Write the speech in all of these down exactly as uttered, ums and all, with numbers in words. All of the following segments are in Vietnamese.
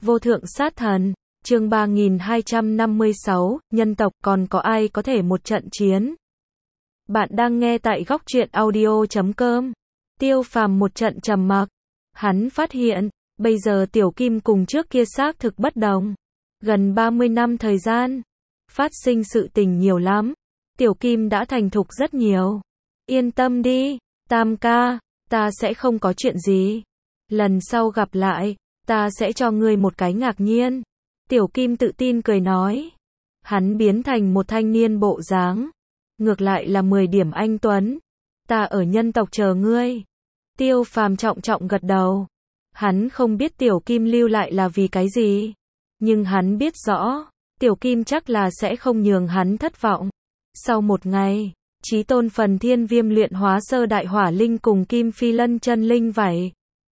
Vô thượng sát thần, chương ba nghìn hai trăm năm mươi sáu, nhân tộc còn có ai có thể một trận chiến. Bạn đang nghe tại góc truyện audio chấm com. Tiêu Phàm một trận trầm mặc. Hắn phát hiện, bây giờ Tiểu Kim cùng trước kia xác thực bất đồng. Gần ba mươi năm thời gian, phát sinh sự tình nhiều lắm. Tiểu Kim đã thành thục rất nhiều. Yên tâm đi, Tam ca, ta sẽ không có chuyện gì. Lần sau gặp lại, ta sẽ cho ngươi một cái ngạc nhiên. Tiểu Kim tự tin cười nói. Hắn biến thành một thanh niên bộ dáng. Ngược lại là mười điểm anh tuấn. Ta ở nhân tộc chờ ngươi. Tiêu Phàm trọng trọng gật đầu. Hắn không biết Tiểu Kim lưu lại là vì cái gì. Nhưng hắn biết rõ, Tiểu Kim chắc là sẽ không nhường hắn thất vọng. Sau một ngày, Chí Tôn Phần Thiên Viêm luyện hóa sơ đại hỏa linh cùng Kim Phi Lân chân linh vậy.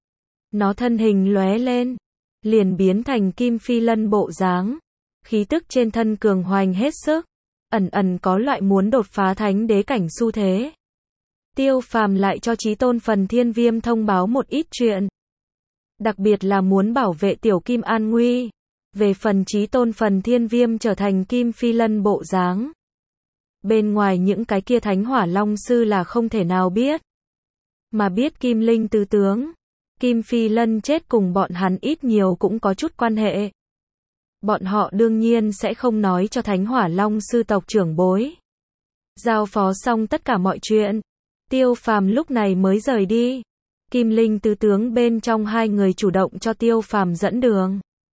Nó thân hình lóe lên, liền biến thành Kim Phi Lân bộ dáng. Khí tức trên thân cường hoành hết sức, ẩn ẩn có loại muốn đột phá thánh đế cảnh xu thế. Tiêu Phàm lại cho Chí Tôn Phần Thiên Viêm thông báo một ít chuyện. Đặc biệt là muốn bảo vệ Tiểu Kim an nguy. Về phần Chí Tôn Phần Thiên Viêm trở thành Kim Phi Lân bộ dáng. Bên ngoài những cái kia Thánh Hỏa Long Sư là không thể nào biết. Mà biết Kim Linh tứ tướng, Kim Phi Lân chết cùng bọn hắn ít nhiều cũng có chút quan hệ. Bọn họ đương nhiên sẽ không nói cho Thánh Hỏa Long Sư tộc trưởng bối. Giao phó xong tất cả mọi chuyện, Tiêu Phàm lúc này mới rời đi. Kim Linh tứ tướng bên trong hai người chủ động cho Tiêu Phàm dẫn đường.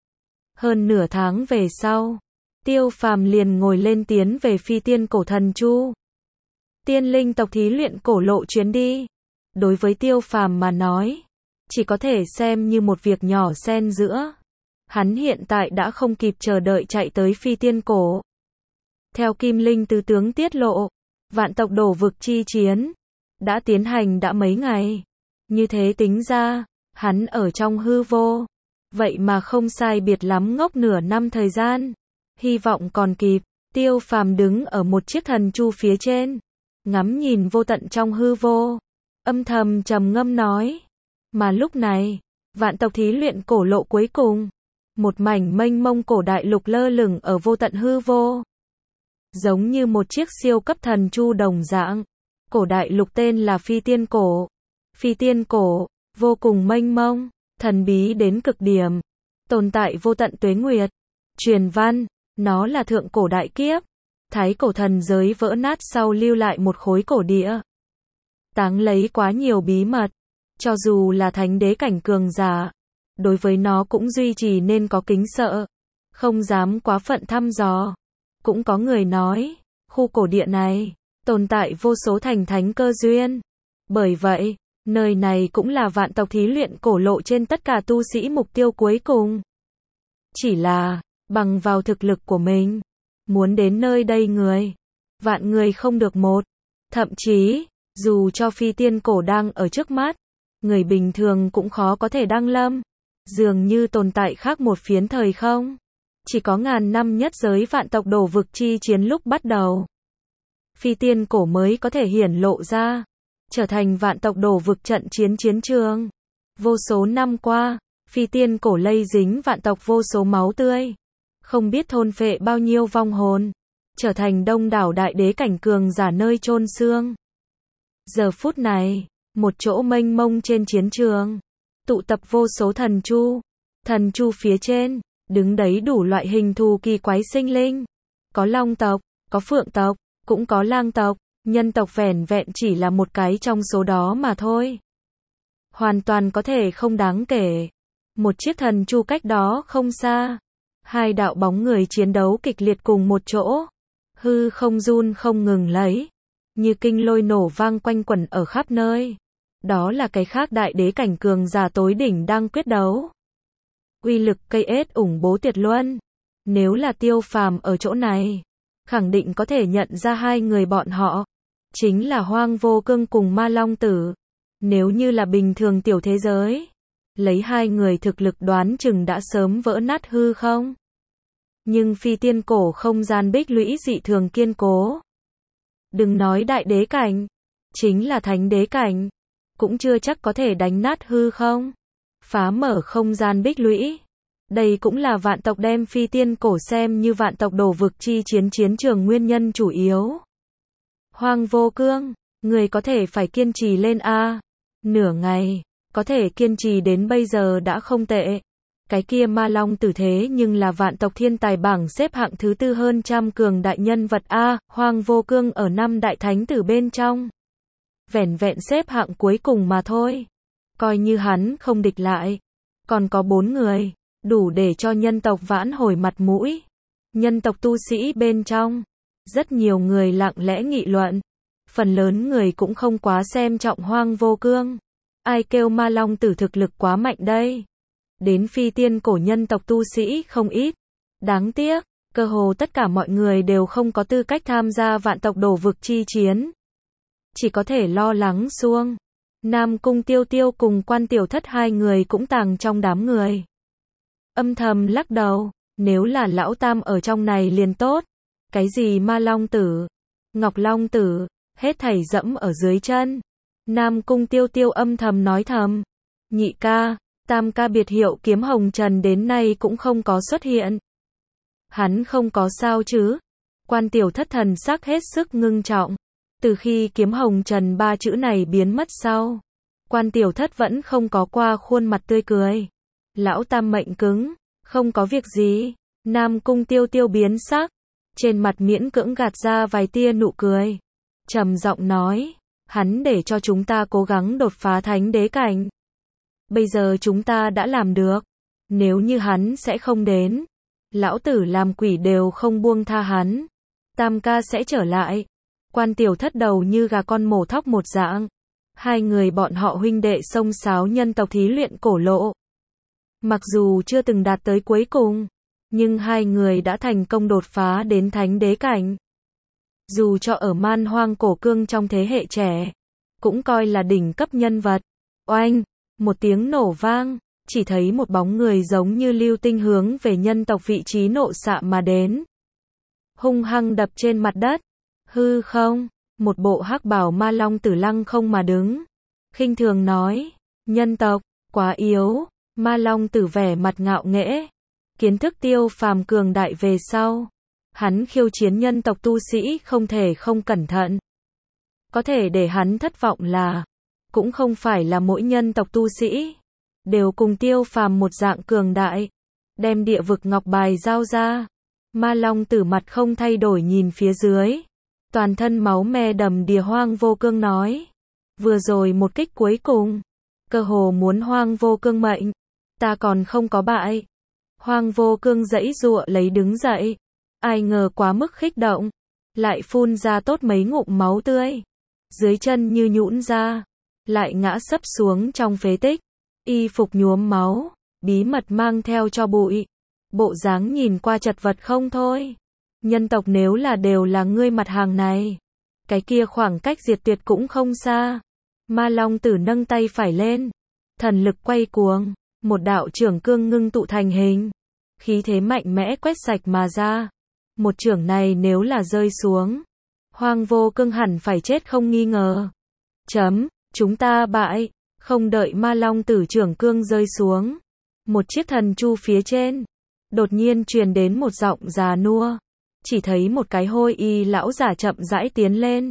Hơn nửa tháng về sau, Tiêu Phàm liền ngồi lên tiến về Phi Tiên Cổ Thần Chu. Tiên linh tộc thí luyện cổ lộ chuyến đi. Đối với Tiêu Phàm mà nói, chỉ có thể xem như một việc nhỏ xen giữa. Hắn hiện tại đã không kịp chờ đợi chạy tới Phi Tiên Cổ. Theo Kim Linh tứ tướng tiết lộ, vạn tộc đổ vực chi chiến đã tiến hành đã mấy ngày. Như thế tính ra, hắn ở trong hư vô, vậy mà không sai biệt lắm ngốc nửa năm thời gian. Hy vọng còn kịp. Tiêu Phàm đứng ở một chiếc thần chu phía trên, ngắm nhìn vô tận trong hư vô, âm thầm trầm ngâm nói. Mà lúc này, vạn tộc thí luyện cổ lộ cuối cùng, một mảnh mênh mông cổ đại lục lơ lửng ở vô tận hư vô. Giống như một chiếc siêu cấp thần chu đồng dạng. Cổ đại lục tên là Phi Tiên Cổ. Phi Tiên Cổ, vô cùng mênh mông, thần bí đến cực điểm, tồn tại vô tận tuế nguyệt. Truyền văn, nó là thượng cổ đại kiếp, thái cổ thần giới vỡ nát sau lưu lại một khối cổ địa. Táng lấy quá nhiều bí mật, cho dù là thánh đế cảnh cường giả, đối với nó cũng duy trì nên có kính sợ, không dám quá phận thăm dò. Cũng có người nói, khu cổ địa này, tồn tại vô số thành thánh cơ duyên. Bởi vậy, nơi này cũng là vạn tộc thí luyện cổ lộ trên tất cả tu sĩ mục tiêu cuối cùng. Chỉ là, bằng vào thực lực của mình, muốn đến nơi đây người, vạn người không được một. Thậm chí, dù cho Phi Tiên Cổ đang ở trước mắt, người bình thường cũng khó có thể đăng lâm. Dường như tồn tại khác một phiến thời không. Chỉ có ngàn năm nhất giới vạn tộc đổ vực chi chiến lúc bắt đầu, Phi Tiên Cổ mới có thể hiển lộ ra, trở thành vạn tộc đổ vực trận chiến chiến trường. Vô số năm qua, Phi Tiên Cổ lây dính vạn tộc vô số máu tươi, không biết thôn phệ bao nhiêu vong hồn, trở thành đông đảo đại đế cảnh cường giả nơi chôn xương. Giờ phút này, một chỗ mênh mông trên chiến trường, tụ tập vô số thần chu. Thần chu phía trên, đứng đấy đủ loại hình thù kỳ quái sinh linh. Có long tộc, có phượng tộc, cũng có lang tộc, nhân tộc vẻn vẹn chỉ là một cái trong số đó mà thôi. Hoàn toàn có thể không đáng kể. Một chiếc thần chu cách đó không xa. Hai đạo bóng người chiến đấu kịch liệt cùng một chỗ. Hư không run không ngừng lấy. Như kinh lôi nổ vang quanh quẩn ở khắp nơi. Đó là cái khác đại đế cảnh cường giả tối đỉnh đang quyết đấu. Uy lực cây ết ủng bố tuyệt luân. Nếu là Tiêu Phàm ở chỗ này, khẳng định có thể nhận ra hai người bọn họ. Chính là Hoang Vô Cương cùng Ma Long Tử. Nếu như là bình thường tiểu thế giới, lấy hai người thực lực đoán chừng đã sớm vỡ nát hư không. Nhưng Phi Tiên Cổ không gian bích lũy dị thường kiên cố. Đừng nói đại đế cảnh, chính là thánh đế cảnh, cũng chưa chắc có thể đánh nát hư không. Phá mở không gian bích lũy. Đây cũng là vạn tộc đem phi tiên cổ xem như vạn tộc đổ vực chi chiến chiến trường nguyên nhân chủ yếu. Hoang Vô Cương, người có thể phải kiên trì lên a. Nửa ngày, có thể kiên trì đến bây giờ đã không tệ. Cái kia ma long tử thế nhưng là vạn tộc thiên tài bảng xếp hạng thứ tư hơn trăm cường đại nhân vật a, Hoang Vô Cương ở năm đại thánh tử bên trong. Vẻn vẹn xếp hạng cuối cùng mà thôi. Coi như hắn không địch lại. Còn có bốn người, đủ để cho nhân tộc vãn hồi mặt mũi. Nhân tộc tu sĩ bên trong, rất nhiều người lặng lẽ nghị luận. Phần lớn người cũng không quá xem trọng Hoang Vô Cương. Ai kêu ma long tử thực lực quá mạnh đây. Đến phi tiên cổ nhân tộc tu sĩ không ít. Đáng tiếc, cơ hồ tất cả mọi người đều không có tư cách tham gia vạn tộc đổ vực chi chiến. Chỉ có thể lo lắng xuông. Nam Cung Tiêu Tiêu cùng Quan Tiểu Thất hai người cũng tàng trong đám người. Âm thầm lắc đầu, nếu là lão tam ở trong này liền tốt. Cái gì ma long tử, ngọc long tử, hết thảy dẫm ở dưới chân. Nam Cung Tiêu Tiêu âm thầm nói thầm. Nhị ca, tam ca biệt hiệu Kiếm Hồng Trần đến nay cũng không có xuất hiện. Hắn không có sao chứ? Quan Tiểu Thất thần sắc hết sức ngưng trọng. Từ khi Kiếm Hồng Trần ba chữ này biến mất sau, Quan Tiểu Thất vẫn không có qua khuôn mặt tươi cười. Lão tam mệnh cứng, không có việc gì. Nam Cung Tiêu Tiêu biến sắc, trên mặt miễn cưỡng gạt ra vài tia nụ cười. Trầm giọng nói, hắn để cho chúng ta cố gắng đột phá thánh đế cảnh. Bây giờ chúng ta đã làm được. Nếu như hắn sẽ không đến, lão tử làm quỷ đều không buông tha hắn. Tam ca sẽ trở lại. Quan Tiểu Thất đầu như gà con mổ thóc một dạng. Hai người bọn họ huynh đệ xông xáo nhân tộc thí luyện cổ lộ. Mặc dù chưa từng đạt tới cuối cùng, nhưng hai người đã thành công đột phá đến thánh đế cảnh. Dù cho ở Man Hoang Cổ Cương trong thế hệ trẻ, cũng coi là đỉnh cấp nhân vật. Oanh, một tiếng nổ vang, chỉ thấy một bóng người giống như lưu tinh hướng về nhân tộc vị trí nộ xạ mà đến. Hung hăng đập trên mặt đất. Hư không, một bộ hắc bào ma long tử lăng không mà đứng. Khinh thường nói, nhân tộc, quá yếu. Ma long tử vẻ mặt ngạo nghễ. Kiến thức Tiêu Phàm cường đại về sau, hắn khiêu chiến nhân tộc tu sĩ không thể không cẩn thận. Có thể để hắn thất vọng là, cũng không phải là mỗi nhân tộc tu sĩ đều cùng Tiêu Phàm một dạng cường đại. Đem địa vực ngọc bài giao ra. Ma long tử mặt không thay đổi nhìn phía dưới. Toàn thân máu me đầm đìa Hoang Vô Cương nói. Vừa rồi một kích cuối cùng, cơ hồ muốn Hoang Vô Cương mệnh. Ta còn không có bại. Hoang Vô Cương giãy giụa lấy đứng dậy. Ai ngờ quá mức kích động, lại phun ra tốt mấy ngụm máu tươi. Dưới chân như nhũn ra, lại ngã sấp xuống trong phế tích. Y phục nhuốm máu, bí mật mang theo cho bụi. Bộ dáng nhìn qua chật vật không thôi. Nhân tộc nếu là đều là ngươi mặt hàng này, cái kia khoảng cách diệt tuyệt cũng không xa. Ma long tử nâng tay phải lên, thần lực quay cuồng, một đạo chưởng cương ngưng tụ thành hình, khí thế mạnh mẽ quét sạch mà ra. Một chưởng này nếu là rơi xuống, Hoang Vô Cương hẳn phải chết không nghi ngờ. Chấm, chúng ta bại. Không đợi ma long tử chưởng cương rơi xuống, một chiếc thần chu phía trên đột nhiên truyền đến một giọng già nua. Chỉ thấy một cái hôi y lão giả chậm rãi tiến lên.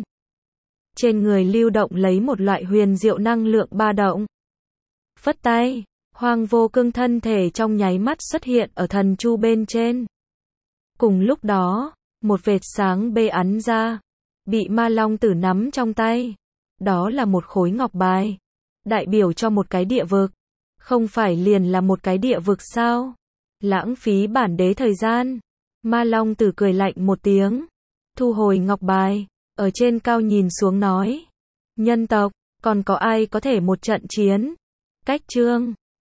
Trên người lưu động lấy một loại huyền diệu năng lượng ba động. Phất tay, Hoang Vô Cương thân thể trong nháy mắt xuất hiện ở thần chu bên trên. Cùng lúc đó, một vệt sáng bê ắn ra, bị ma long tử nắm trong tay. Đó là một khối ngọc bài, đại biểu cho một cái địa vực. Không phải liền là một cái địa vực sao? Lãng phí bản đế thời gian. Ma long tử cười lạnh một tiếng, thu hồi ngọc bài, ở trên cao nhìn xuống nói. Nhân tộc, còn có ai có thể một trận chiến? Cách chương